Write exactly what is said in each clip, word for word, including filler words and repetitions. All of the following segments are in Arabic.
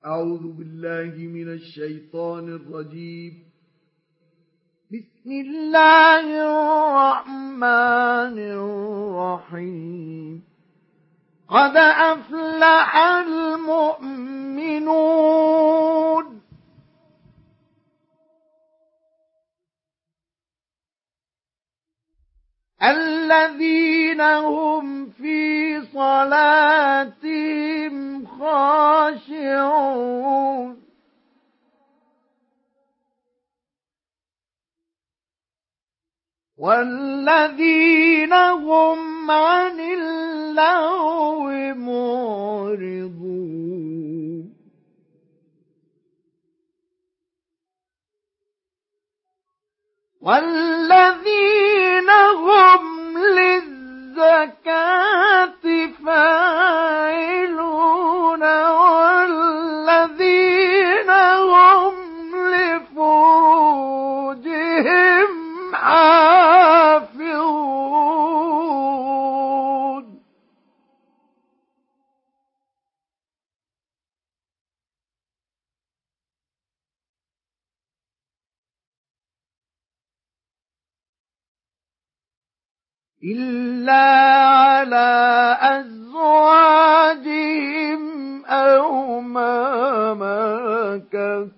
أعوذ بالله من الشيطان الرجيم. بسم الله الرحمن الرحيم. قد أفلح المؤمنون الذين هم في صلاتهم خاشعون والذين هم عن اللغو معرضون والذين هم للزكاة فاعلون والذين هم لفروجهم حافظون إلا على أزواجهم أو ما ملكت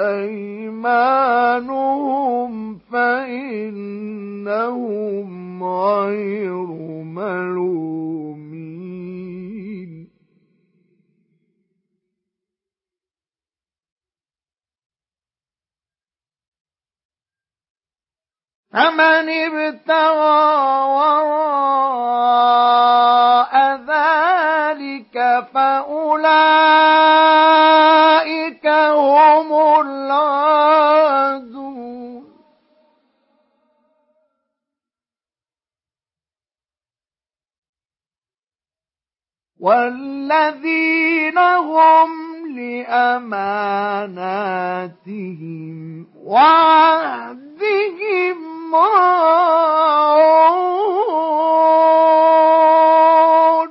أيمانهم فإنهم غير ملومين فمن ابتغى وراء ذلك فأولئك هم العادون والذين هم لأماناتهم وعهدهم راعون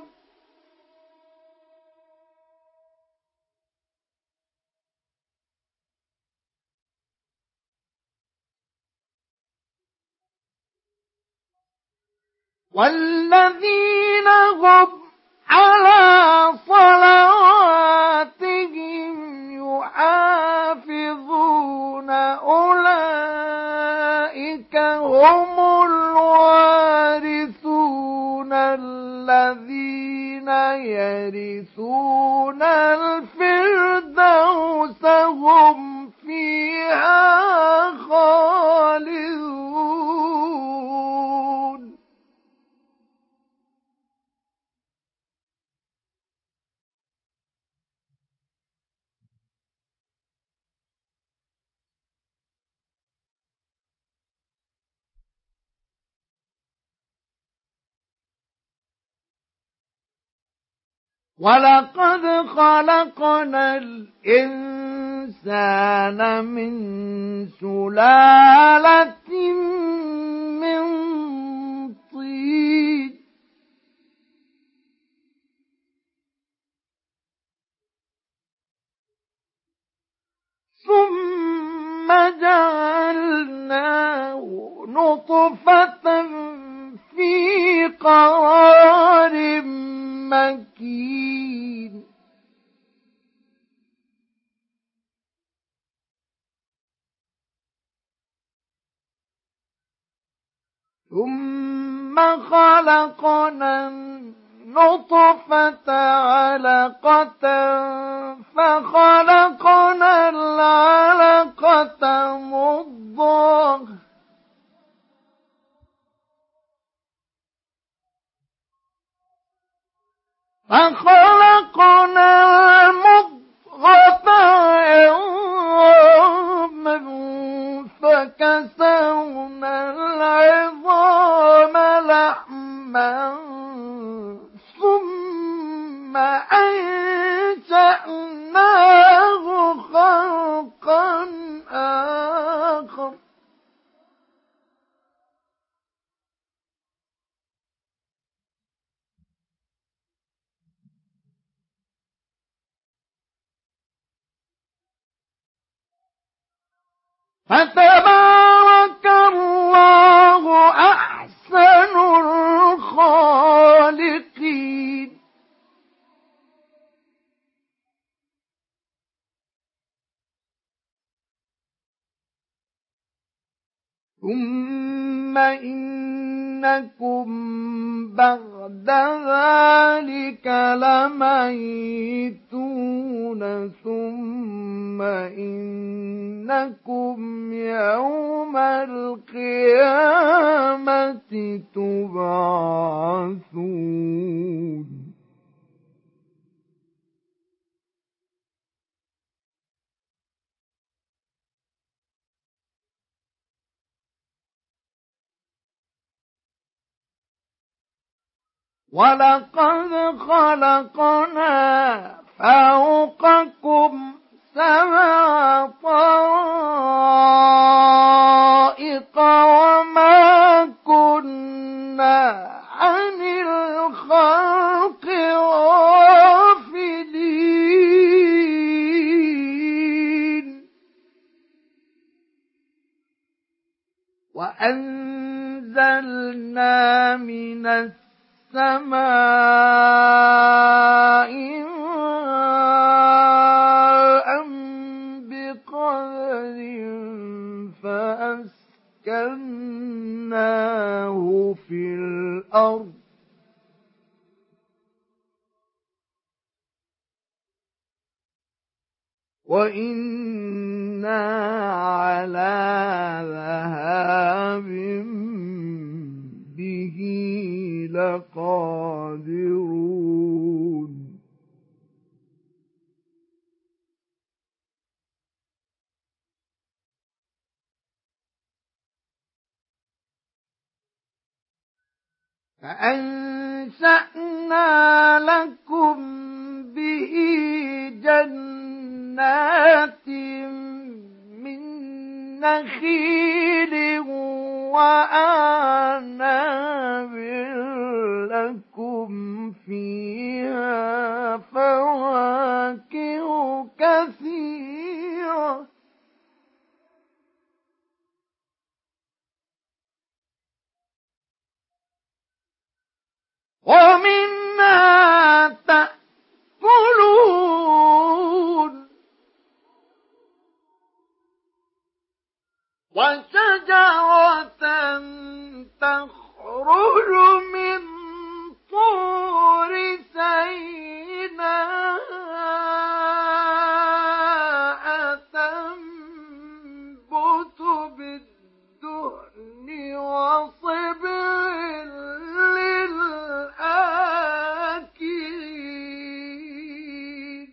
والذين هم على صلواتهم يحافظون أولئك هم الوارثون الذين يرثون الفردوس هم فيها خالدون ولقد خلقنا الإنسان من سلالة من طين ثم جعلناه نطفة في قرار مكين ثم خلقنا النطفة علقة فخلقنا العلقة مضغة فخلقنا المضغة عظاما فكسونا العظام لحما ثم أنشأناه خلقا آخر فتبارك الله أحسن الخالقين. ثم إنكم بعد ذلك لميتون ثم إنكم يوم القيامة تبعثون. ولقد خلقنا فوقكم سبع طرائق وما كنا عن الخلق غافلين. وأنزلنا من السماء السماء ماء بقدر فأسكناه في الأرض وإنا على ذهاب به لقادرون. فأنشأنا لكم به جنات من نخيل وأعناب لكم فيها فواكه كثيرة ومنها تأكلون وشجرة تخرج من طور سيناء تنبت بالدهن وصبغ للآكلين.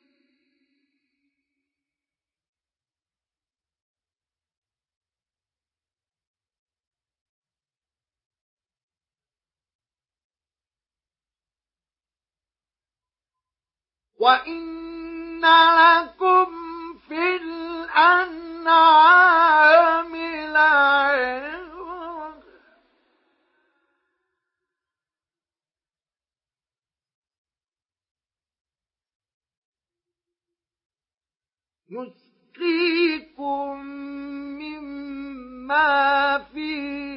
وَإِنَّ لَكُمْ فِي الْأَنْعَامِ لَعِبْرَةً نُسْقِيكُم مِّمَّا فِي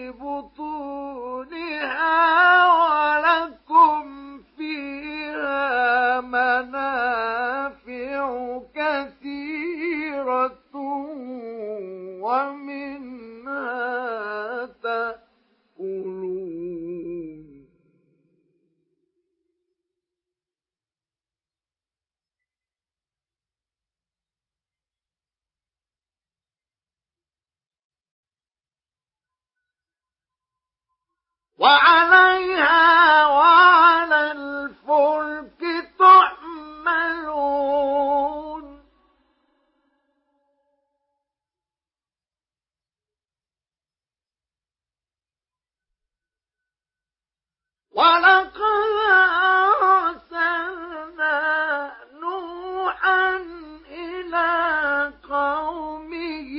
بُطُونِهَا وَلَكُمْ فِيهَا مَنَافِعُ كَثِيرَةٌ وَمِنْهَا تَأْكُلُونَ. وعليها وعلى الفلك تحملون. ولقد أرسلنا نوحا إلى قومه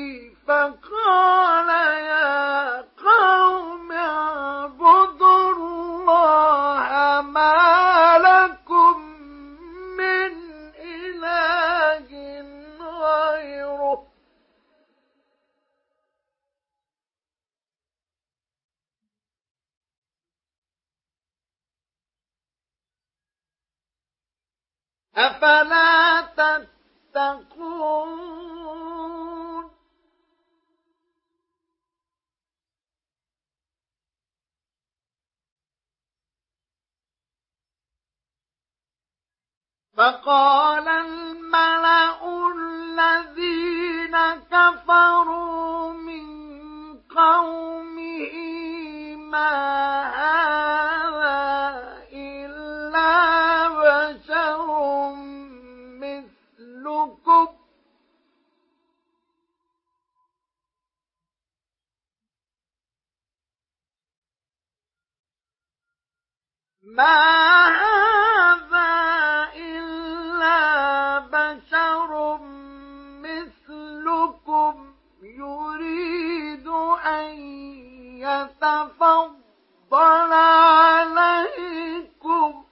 فقال يا قوم اعبدوا الله ما لكم من إله غيره أفلا تتقون فقال الملأ الذين كفروا من قومه ما هذا إلا بشر مثلكم ما هذا إلا بشر مثلكم يريد أن يتفضل عليكم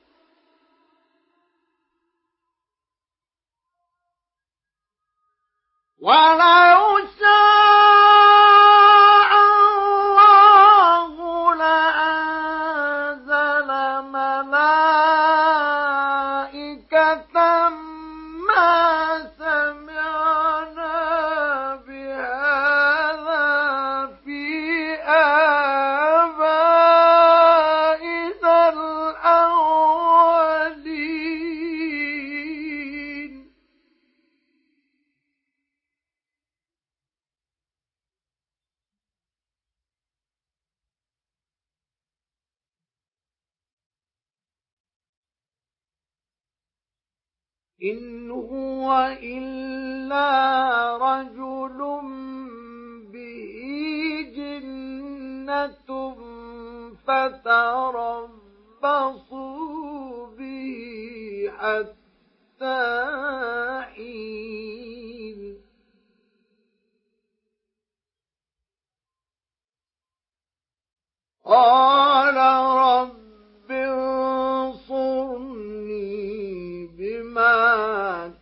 ولو شاء الله لأنزل ملائكة ما سمعنا بهذا في آبائنا الأولين إن هو إلا رجل به جنة فتربصوا به حتى حين قال رب انصرني بما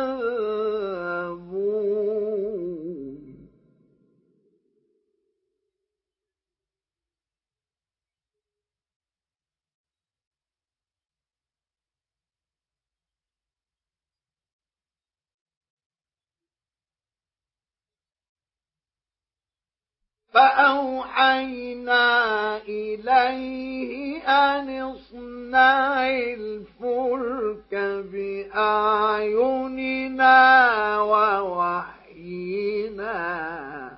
كذبون فأوحينا إليه أن اصنع الفلك بأعيننا ووحينا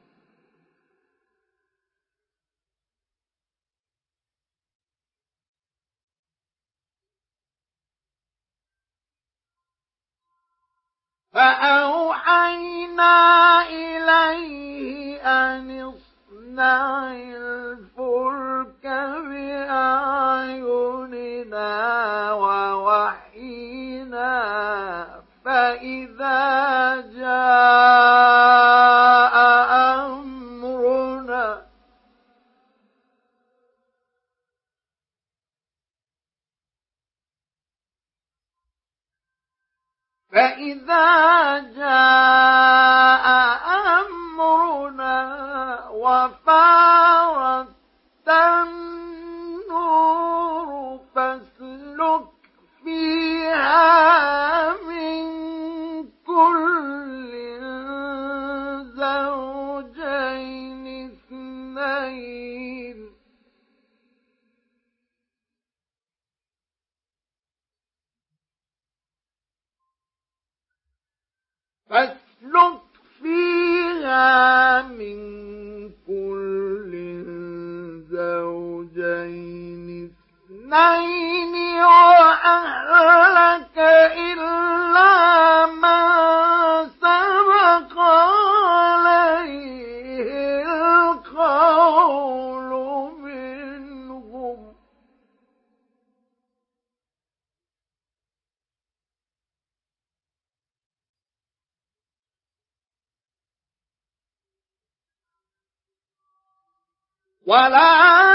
فأوحينا إليه أن اصنع الفلك بأعيننا ووحينا فإذا جاء أمرنا فإذا جاء أمرنا وفارت النور فاسلك فيها من كل زوجين اثنين فاسلك فيها من كل زوجين اثنين وأهلك إلا من سبق عليه القول منهم ولا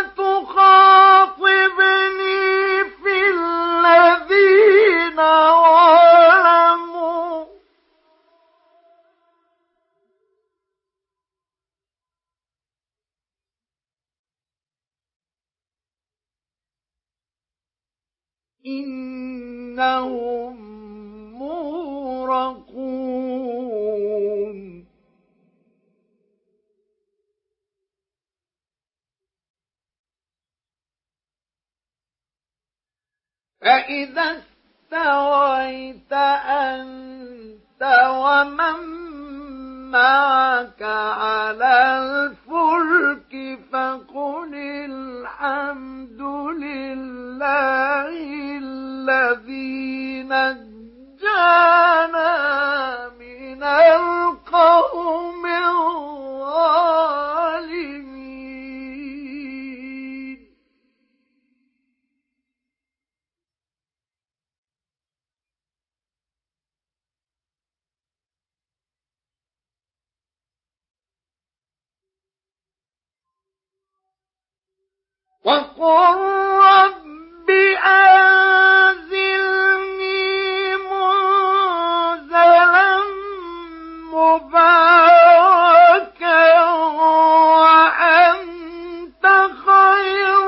تخاطبني في الذين ظلموا إنهم فإذا استويت أنت ومن معك على الفلك فقل الحمد لله الذي نجانا من القوم الظالمين. وقل رب أنزلني منزلا مباركا وأنت خير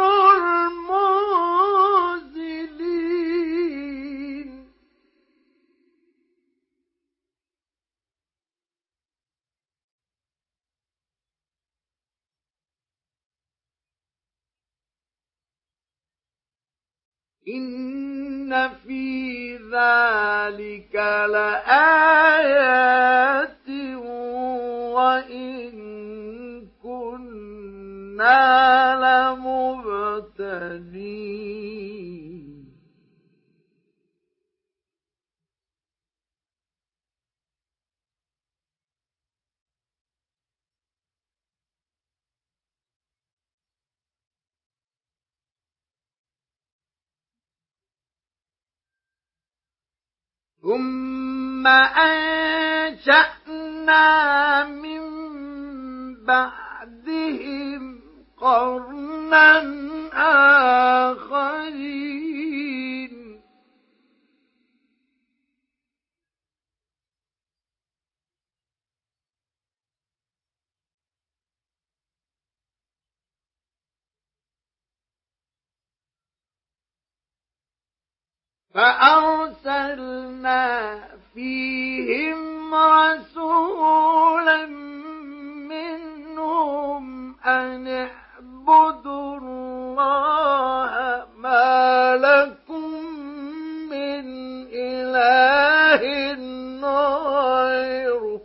المنزلين. إن في ذلك لآيات وإن كنا لمبتلين. ثم أنشأنا من بعدهم قرنا آخرين. فأرسلنا فيهم رسولا منهم أن اعبدوا الله ما لكم من إله غيره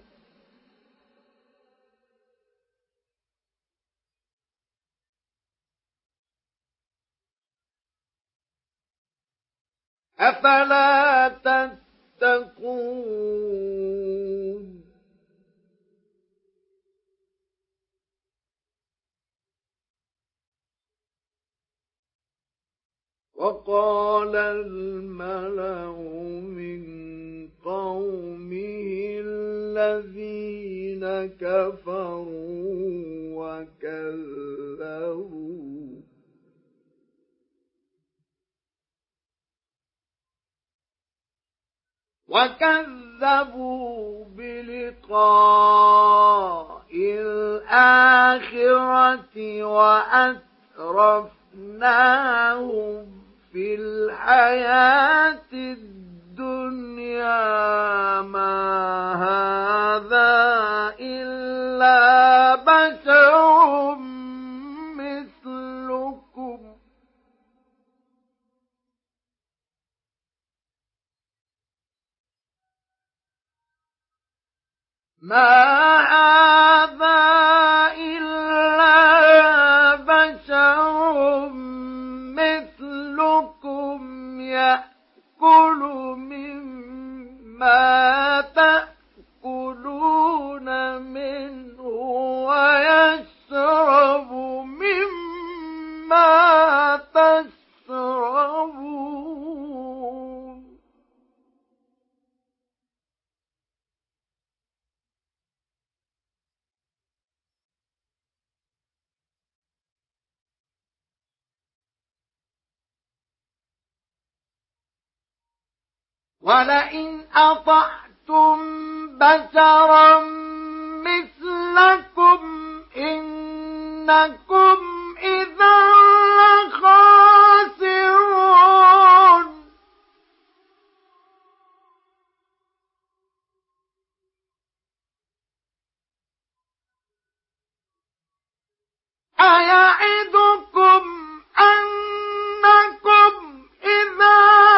أفلا تتقون. وقال الملأ من قومه الذين كفروا وكذبوا وكذبوا بلقاء الآخرة وأترفناهم في الحياة الدنيا ما هذا إلا بشر مثلكم ما هذا إلا بشر مثلكم يأكل مما تأكلون منه ويشرب مما تشربون. ولئن أطعتم بشرا مثلكم إنكم إذا لخاسرون. أيعدكم أنكم إذا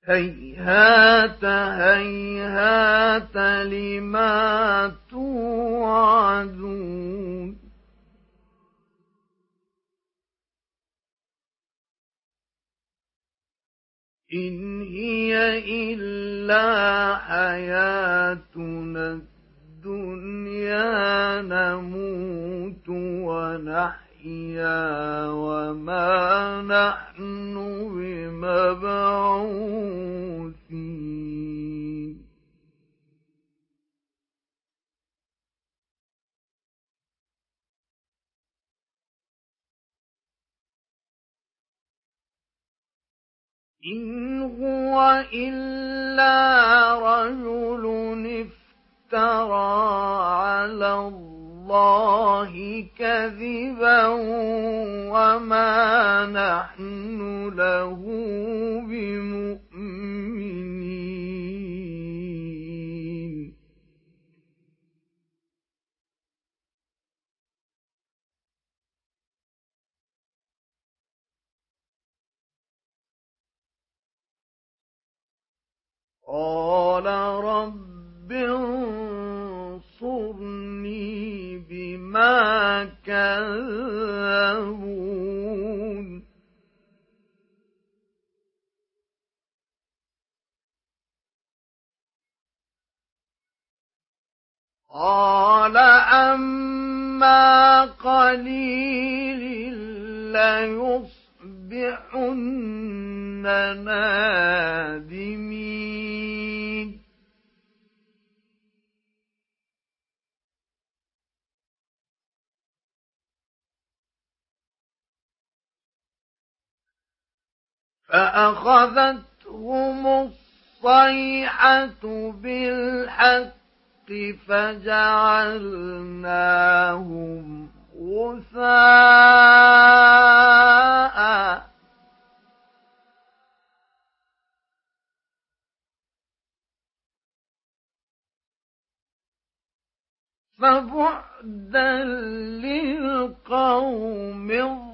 هيهات هيهات لما توعدون إن هي إلا حياتنا الدنيا نموت ونحيا وما نحن بمبعوثين إن هو إلا رجل افترى على الله كذبا وما نحن له بمؤمنين قال رب انصرني بما كذبون قال أما قليل ليصبحن نادمين فأخذتهم الصيحة بالحق فجعلناهم غثاء فبعدا للقوم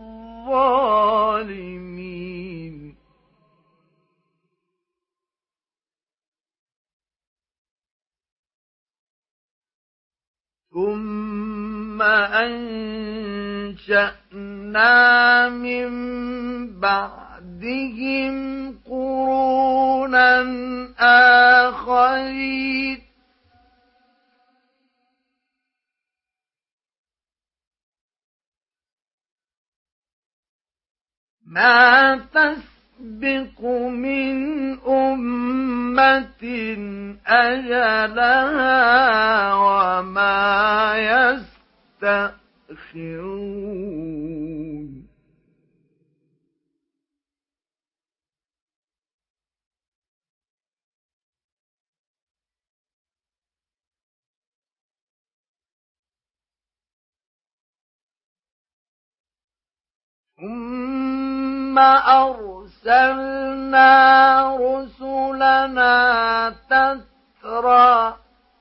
الظالمين ثم أنشأنا من بعدهم قرونا آخرين ما تسبق من أمة أجلها وما يستأخرون ثم أرسلنا رسلنا تترى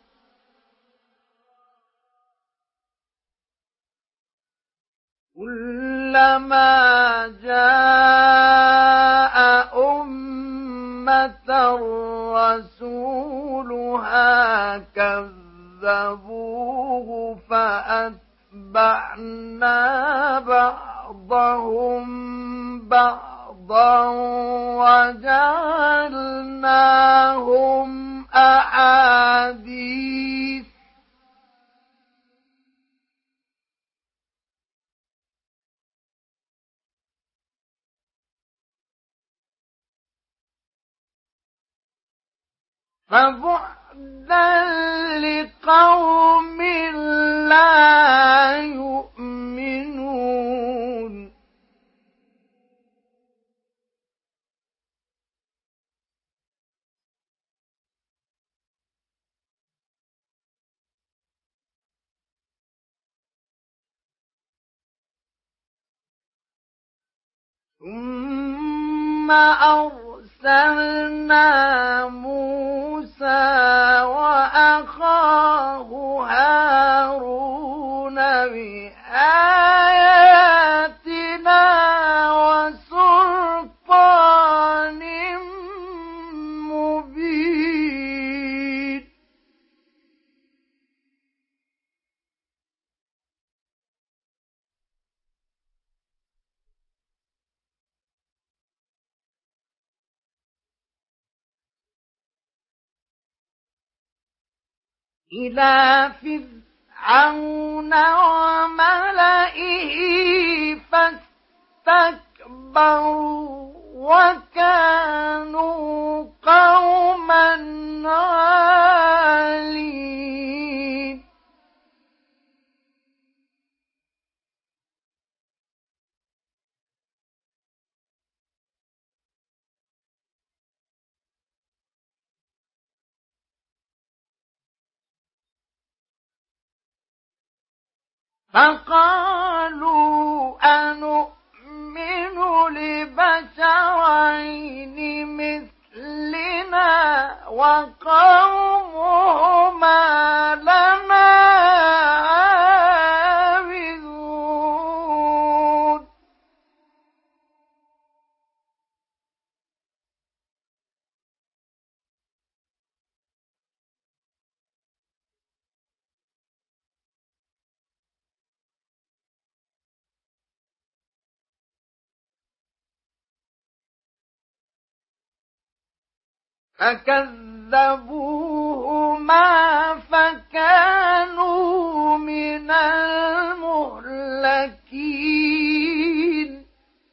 كلما جاء أمة رسولها كذبوه فأتبعنا بعضهم بعضا وجعلناهم أحاديث فبعدا لقوم لا يؤمنون ثم أرسلنا موسى وأخاه هارون بآياتنا وسلطان إلى فرعون وملئه فاستكبروا وكانوا قوما عالين. فقالوا أنؤمن لبشرين مثلنا وقومهما لنا عابدون. فكذبوهما فكانوا من المهلكين.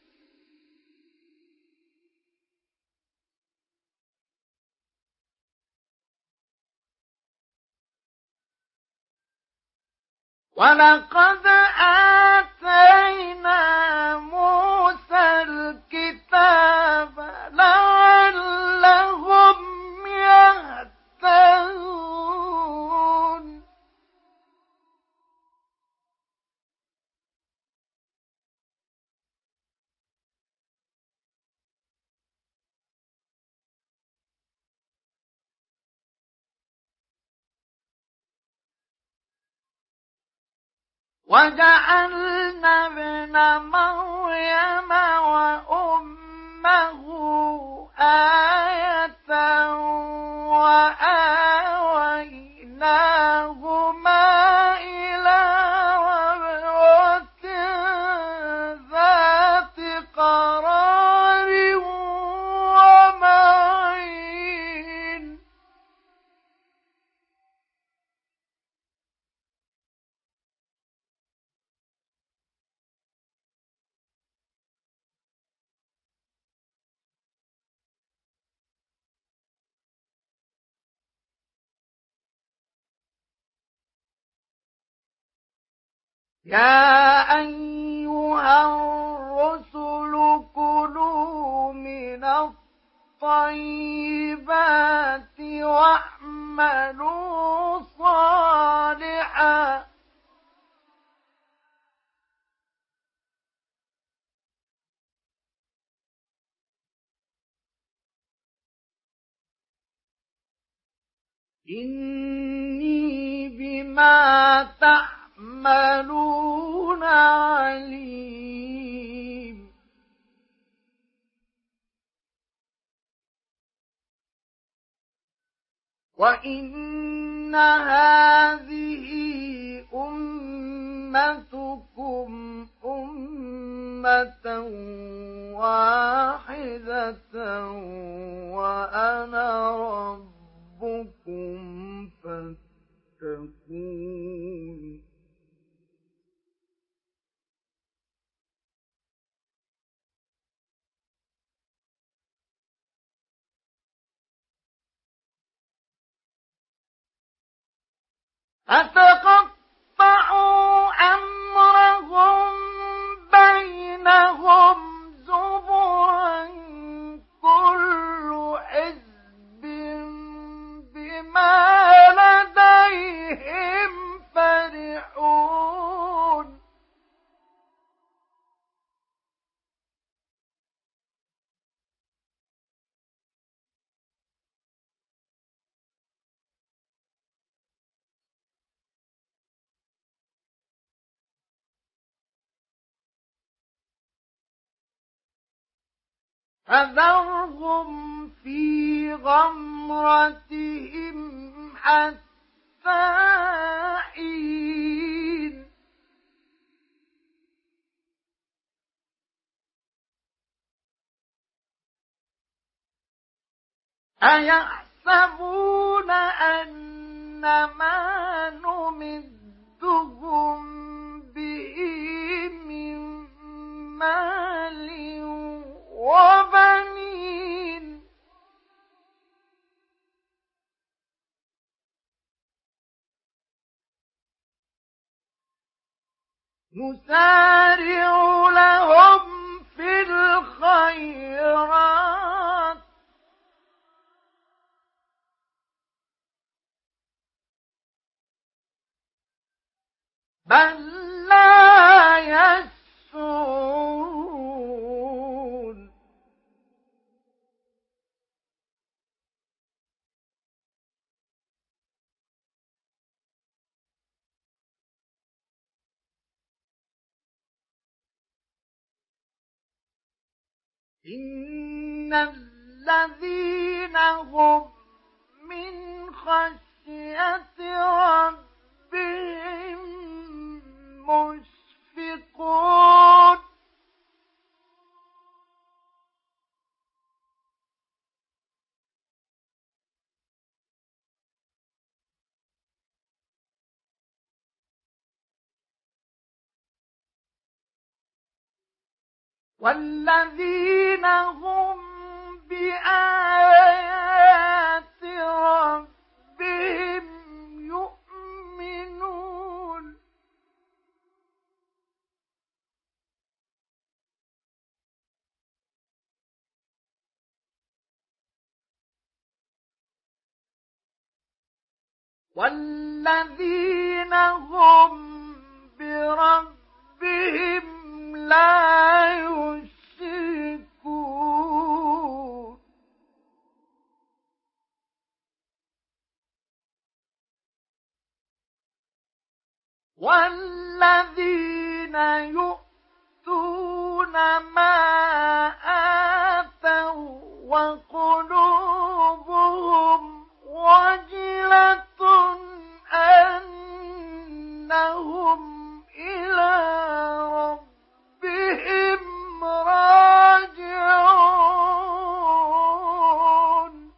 ولقد آتينا موسى الكتاب لعلهم يهتدون. وجعلنا ابن مريم وأمه آية وآويناهما إلى ربوة ذات قرار ومعين. يا أيها الرسل كلوا من الطيبات واعملوا صالحا إني بما تعملون عليم. وإن هذه أمتكم أمة واحدة وأنا ربكم فاتقون. فتقطعوا أمرهم بينهم زبرا كل حزب بما لديهم فرحون. فذرهم في غمرتهم حتى حين. أيحسبون أن ما نمدهم به من مال وبنين نسارع لهم في الخيرات بل لا يشعرون إن الذين هم من خشية ربهم مشفقون والذين هم بآيات ربهم يؤمنون والذين هم بربهم لا يشركون والذين يؤتون ما آتوا وقلوبهم وجلة أنهم إلى ربهم راجعون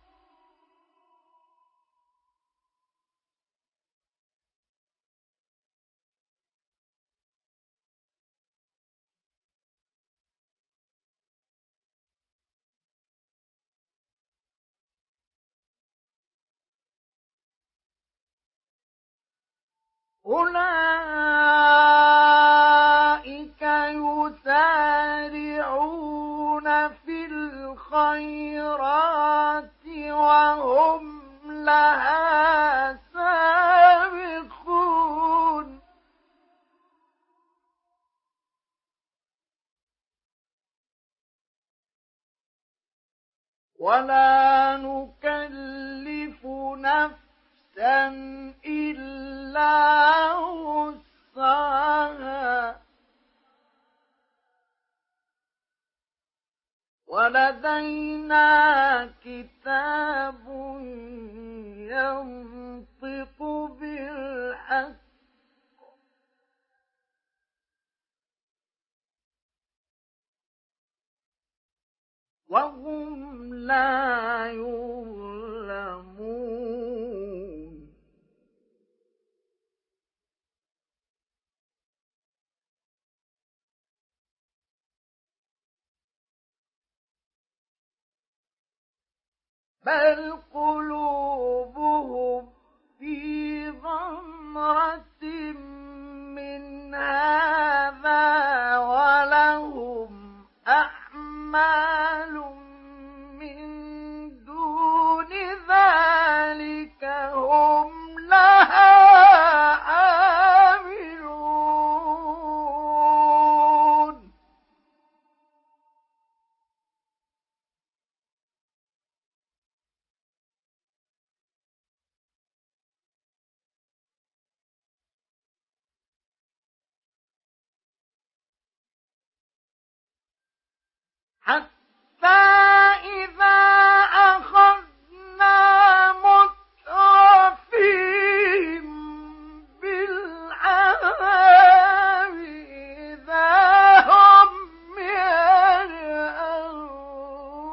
أولئك يسارعون في الخيرات وهم لها سابقون ولا نكلف نفسا إلا وسعها ولدينا كتاب ينطق بالحق وهم لا يظلمون بل قلوبهم في غمرة من هذا ولهم أعمال من دون ذلك هم لها عاملون حتى إذا أخذنا مترفيهم بالعذاب إذا هم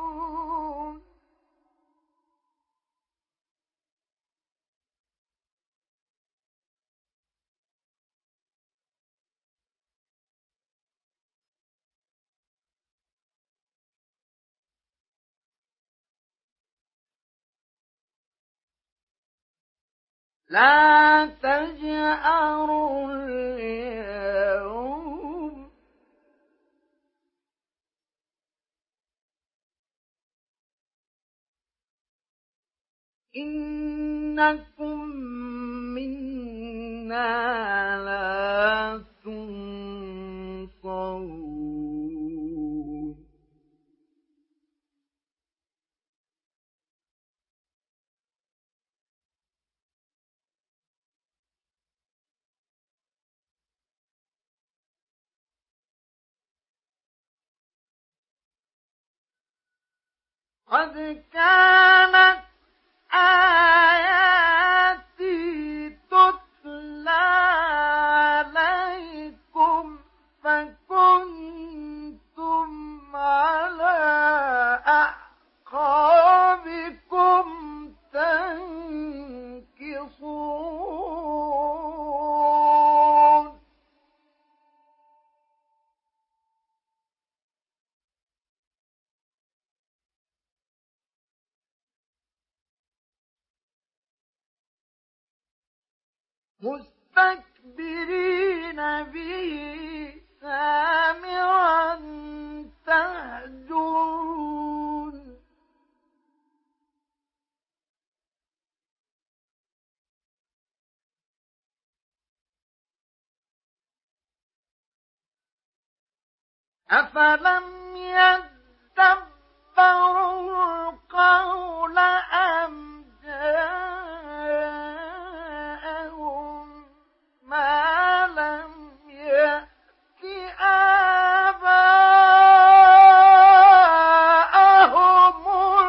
يجأرون لا تجأروا اليوم إنكم منا لا تنصرون قد كانت آياتي تتلى عليكم فكنتم على أعقابكم تنكصون مستكبرين به سامعا تهجرون أفلم يدبروا القول أم جاءهم ما لم يأت آباءهم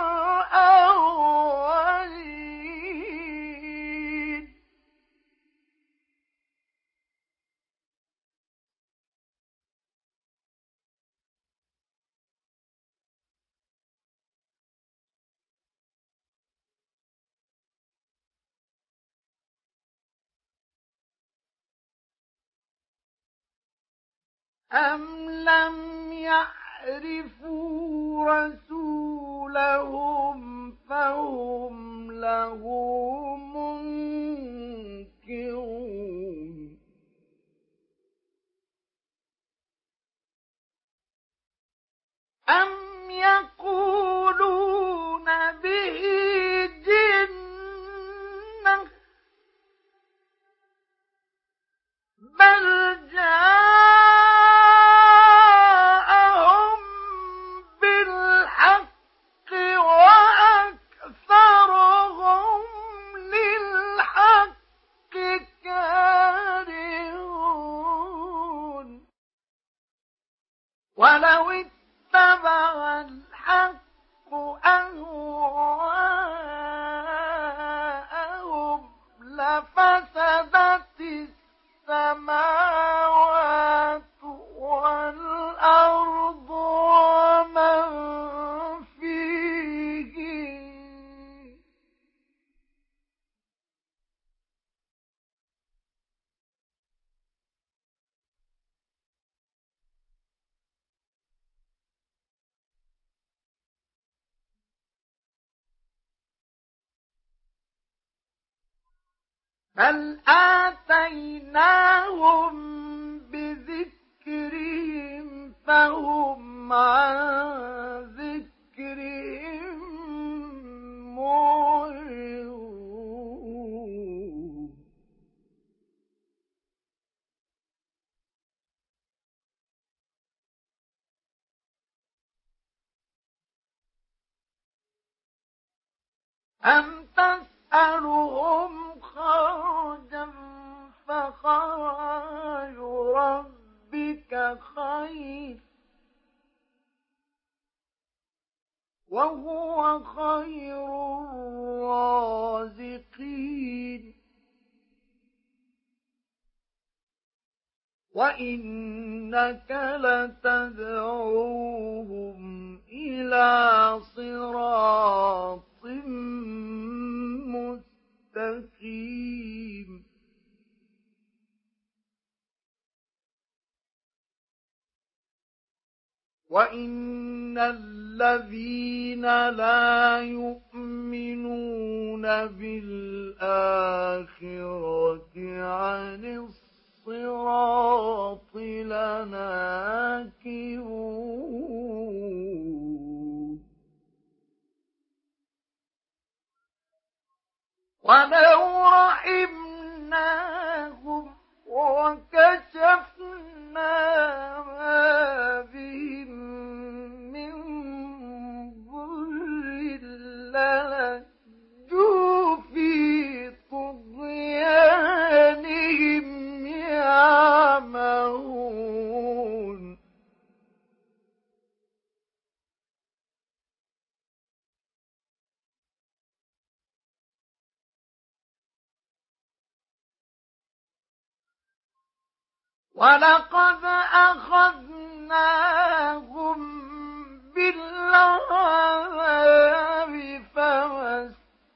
الأولين أم لم يعرفوا رسولهم فهم له منكرون أم يقولون به جنة بل جاءهم بالحق وأكثرهم للحق كارهون ولو اتبع الحق أهواءهم لفسدت السماوات والأرض ومن فيهن بل آتيناهم بذكرهم فهم عن ذكرهم معرضون أم تسألهم خرجا فخرج ربك خير وهو خير الرازقين وإنك لتدعوهم إلى صراط مستقيم وإن الذين لا يؤمنون بالآخرة عن الصراط لناكبون ولو رحمناهم وكشفنا ما بهم من ضر للجوا في طغيانهم يعمهون ولقد أخذناهم بالعذاب فما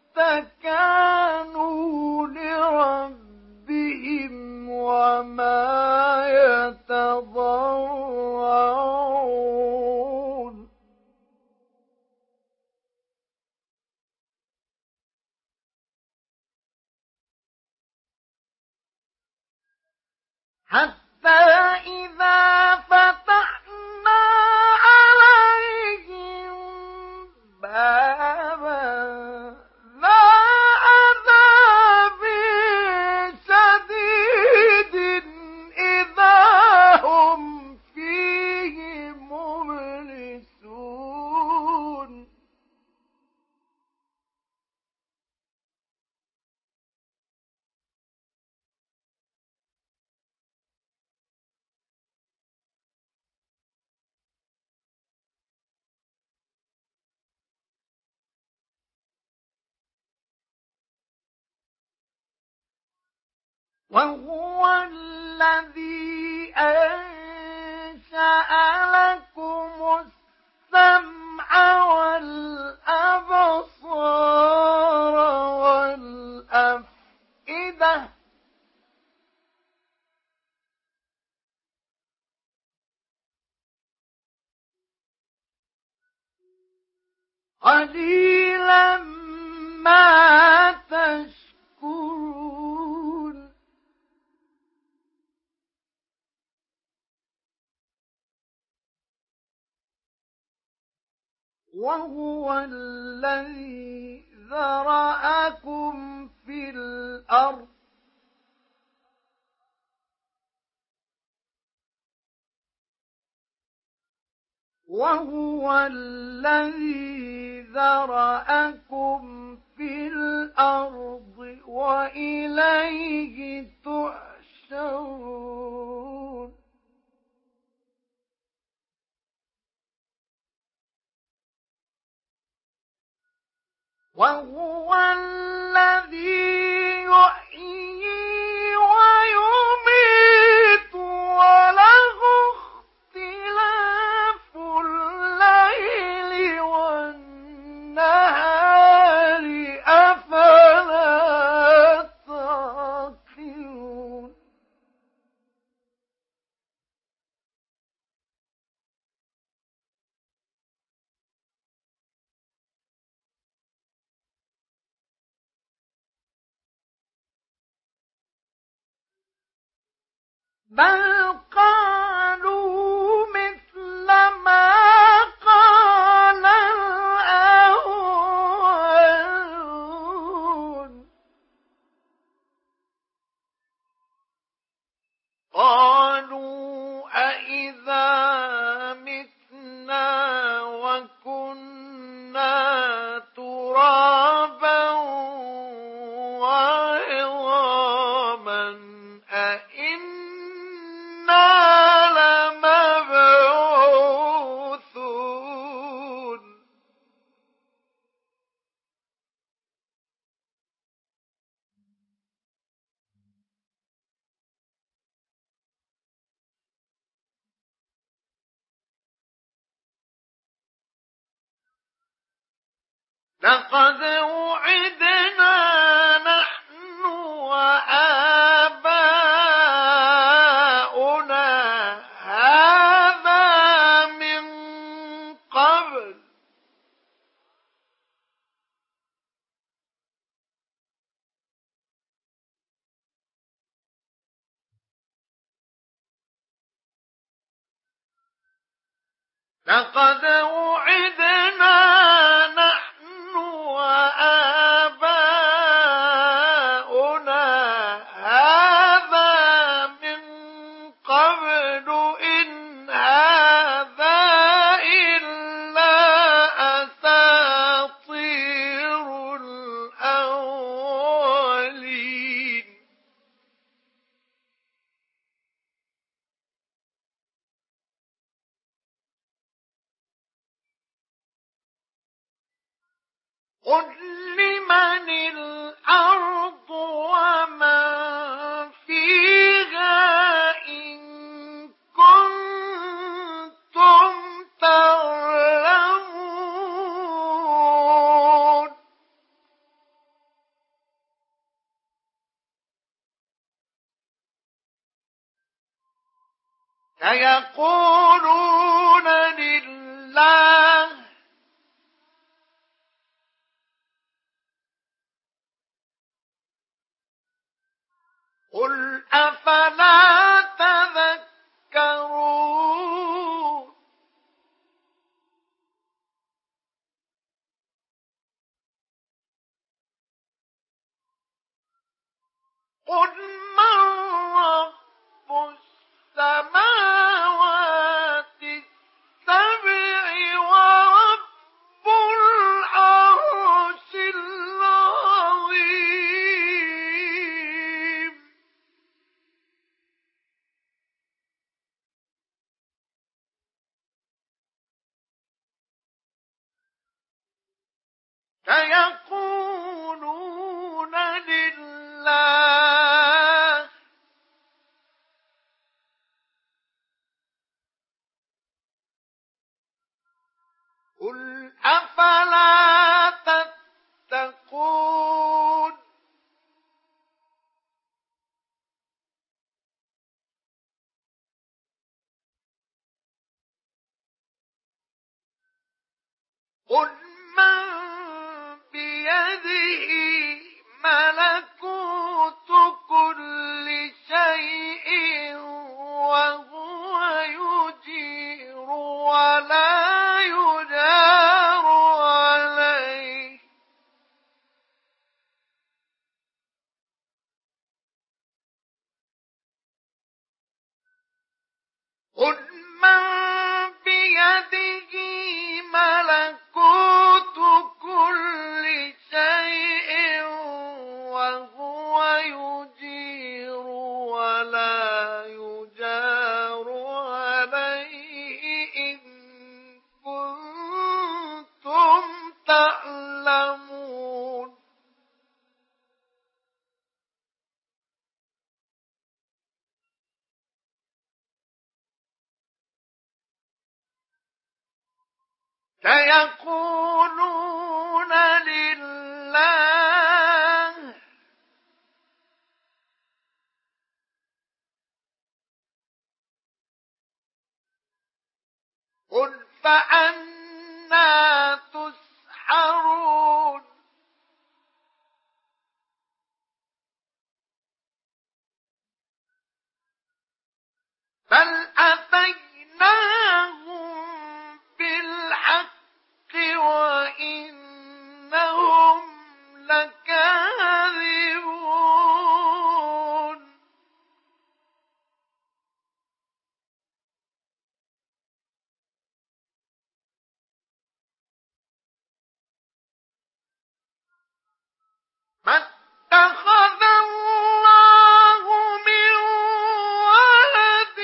استكانوا لربهم وما يتضرعون حتى إذا فتحنا عليهم بابا ذا عذاب شديد إذا هم فيه مبلسون وهو الذي أنشأ لكم السمع والأبصار والأفئدة قليلا ما تشكرون وهو الذي ذرأكم في الأرض وهو الذي ذرأكم في الأرض وإليه تحشرون وهو الذي يحيي ويميت وله اختلاف الليل والنهار أفلا تعقلون بل قالوا مثل ما قال الأولون قالوا أإذا متنا وكنا ترابا وعظاما أإنا لمبعوثون لقد وعدنا نحن وآباؤنا هذا من قبل لقد وعدنا نحن وآباؤنا هذا من قبل إن هذا إلا أساطير الأولين. قل لمن الأرض ومن فيها إن كنتم تعلمون. سيقولون لله قل أفلا تذكرون. قل من رب السماوات السبع ورب العرش العظيم. سيقولون لله قل أفلا تتقون. قل من بيده ملكوت كل شيء وهو يجير ولا يجار عليه. قل من بيده ملكوت كل شيء وهو يجير ولا يجار عليه إن كنتم تعلمون. سيقولون لله قل فأنى تسحرون. بل أتيناهم بالحق وإنهم لكاذبون. ما اتخذ الله من ولد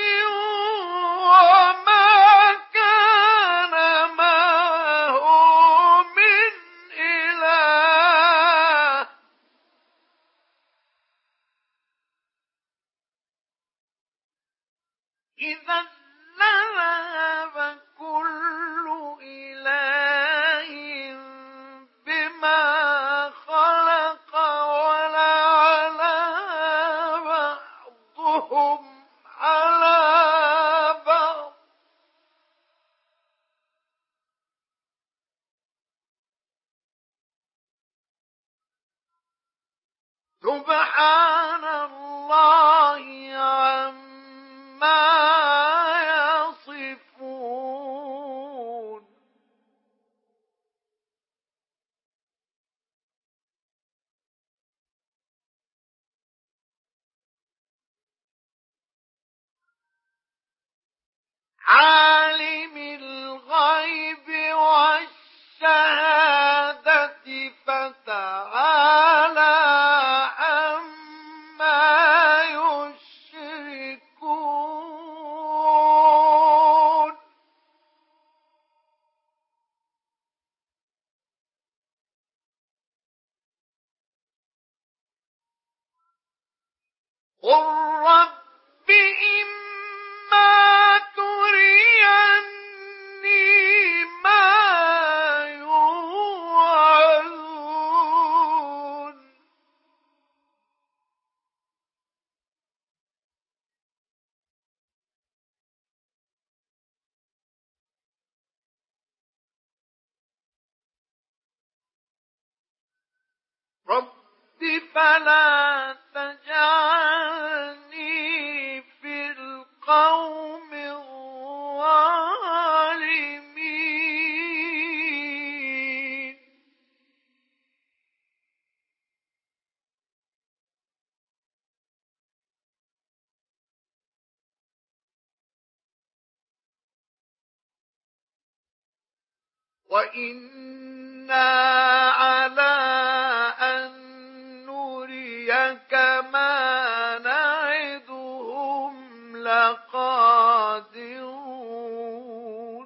وما كان معه من إله إذا لذهب كل إله بما خلق ولعلى بعضهم على بعض. سبحان الله عما يصفون. قل رب إما تريني ما يوعدون رب فلا تجعلني في القوم الظالمين وإنا على أن نريك ما نعدهم لقادرون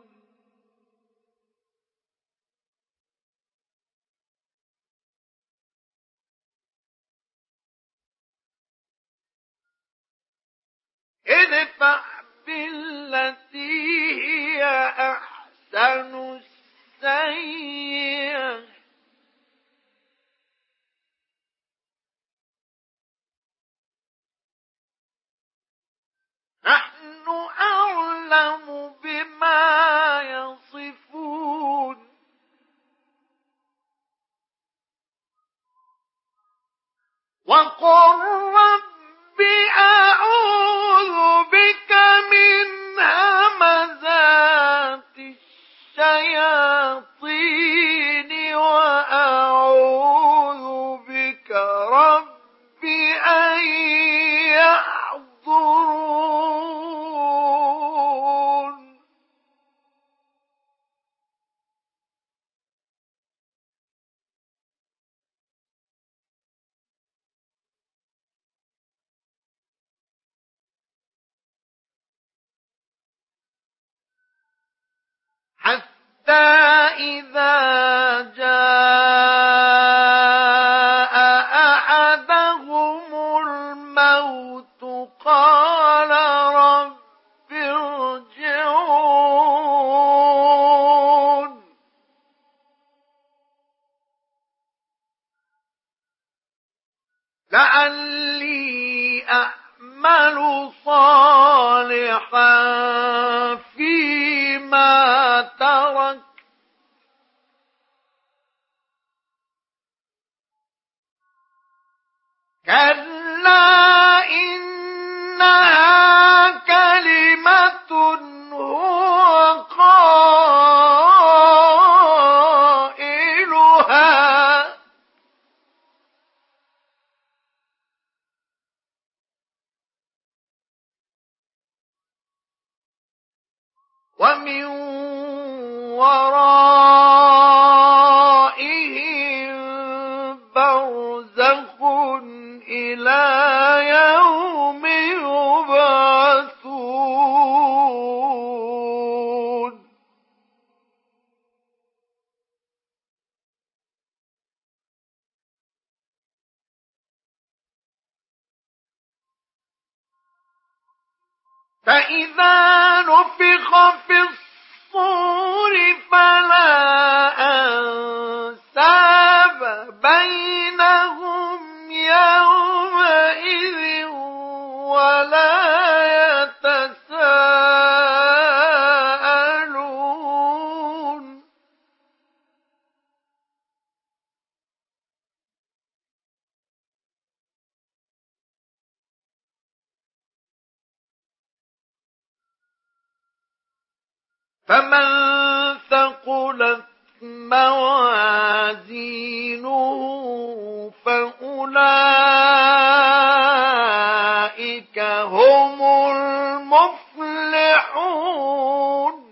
ادفع بالتي هي أحسن السيئة نحن أعلم بما يصفون وقل رب أعوذ بك من همزات الشياطين وأعوذ بك رب أن يحضرون حتى إذا جاء أحدهم الموت قال رب ارجعون لعلي أعمل صالحا فيما ترك كلا إنها كلمة هو قائلها ومن ورائهم برزخ إلى يوم يبعثون فإذا نفخ في الصور فلا أنساب بينهم يومئذ ولا يتساءلون فمن ثقلت موازينه فأولئك هم المفلحون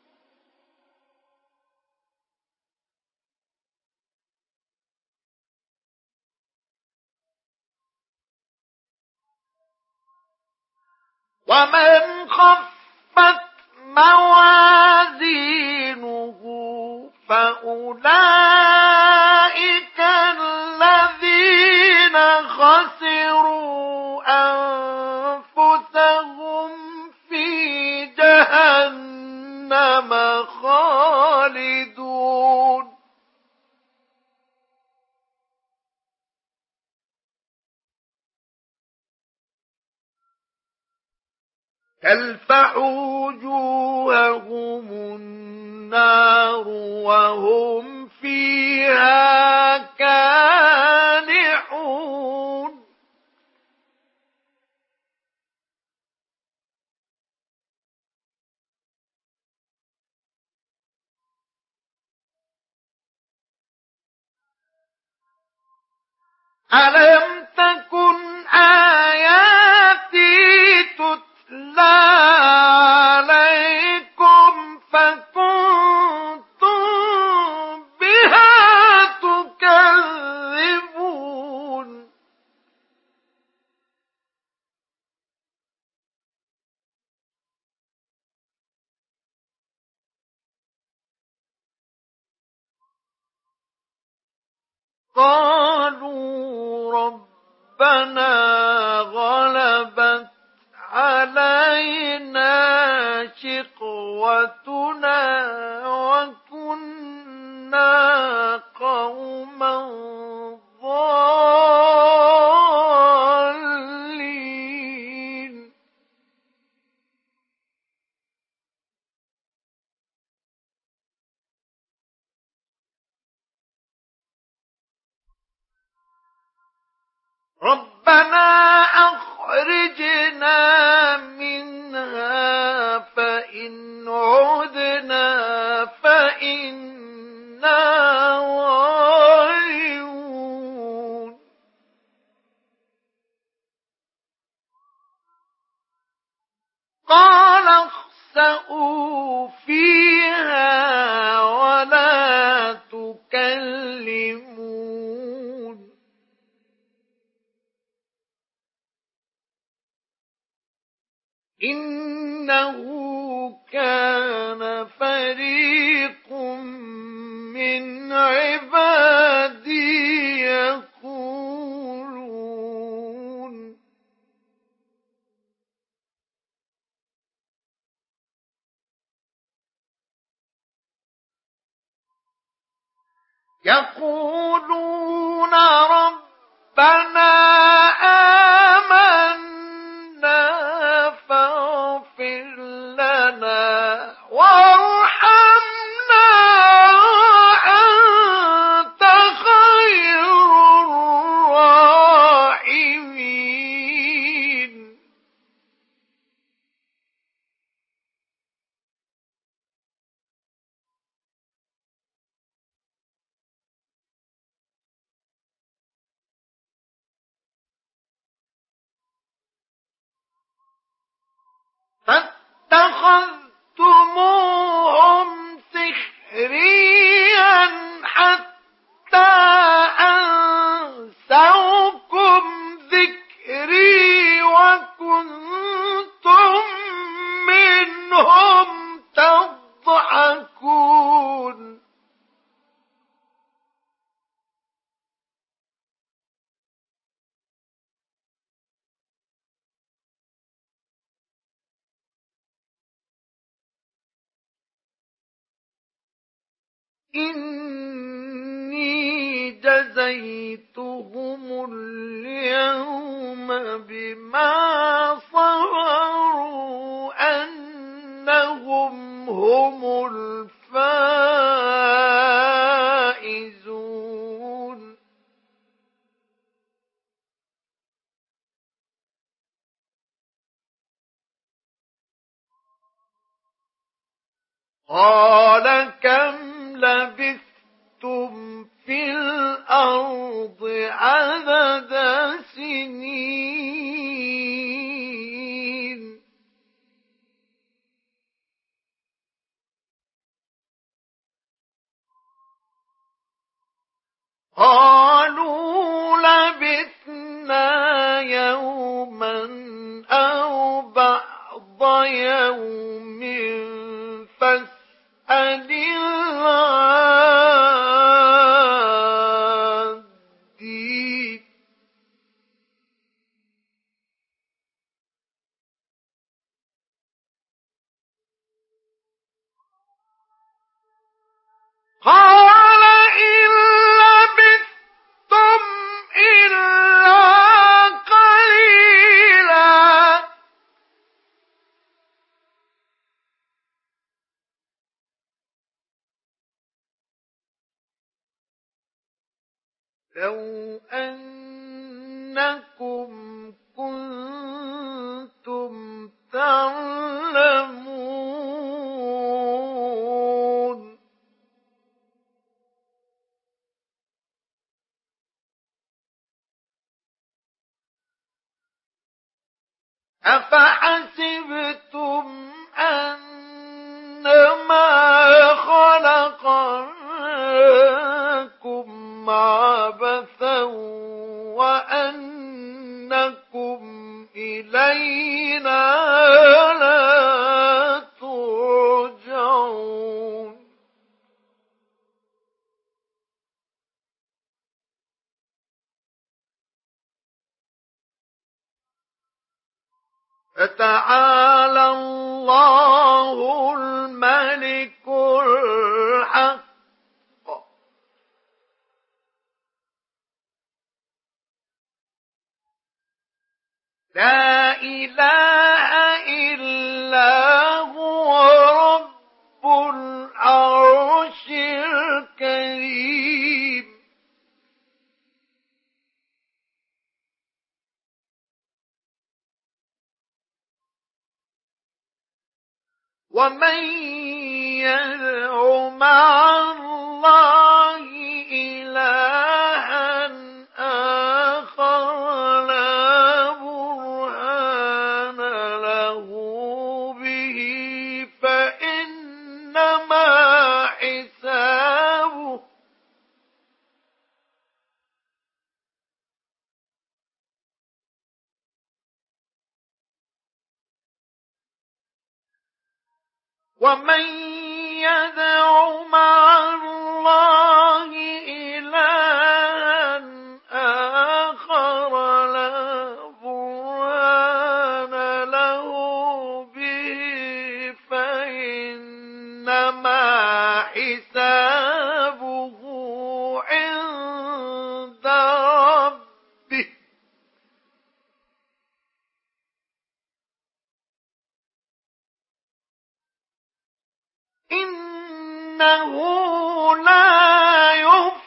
ومن خفت موازينه فأولئك الذين خسروا أنفسهم جهنم خالدون تلفح وجوههم النار وهم فيها كالحون ألم تكن آياتي تتلى عليكم فكنتم بها تكذبون قالوا ربنا غلبت علينا شقوتنا وكنا قوما ضالين ربنا أخرجنا منها فإن عدنا فإنا ظالمون قال اخسئوا فيها ولا تكلمون إنه كان فريق من عبادي يقولون يقولون ربنا آمنا فاغفر لنا وارحمنا وأنت خير الراحمين فاتخذتموهم سخريا حتى أنسوكم ذكري وكنتم منهم تضحكون إني جزيتهم اليوم بما صبروا أنهم هم الفائزون قال كم لبثتم في الأرض عدد سنين قالوا لبثنا يوما أو بعض يوم فاسأل العادين قال إن لبثتم إلا قليلا لو أنكم كنتم تعلمون أفحسبتم أنما خلقناكم عبثا وأنكم إلينا لا ترجعون فتعالى الله الملك الحق لا إله إلا هو رب العرش الكريم ومن يدع مع الله إلها آخر لا برهان له به فإنما حسابه ومن يدع مع الله إلها آخر لا برهان له به فإنما حسابه عند ربه إنه لا يفلح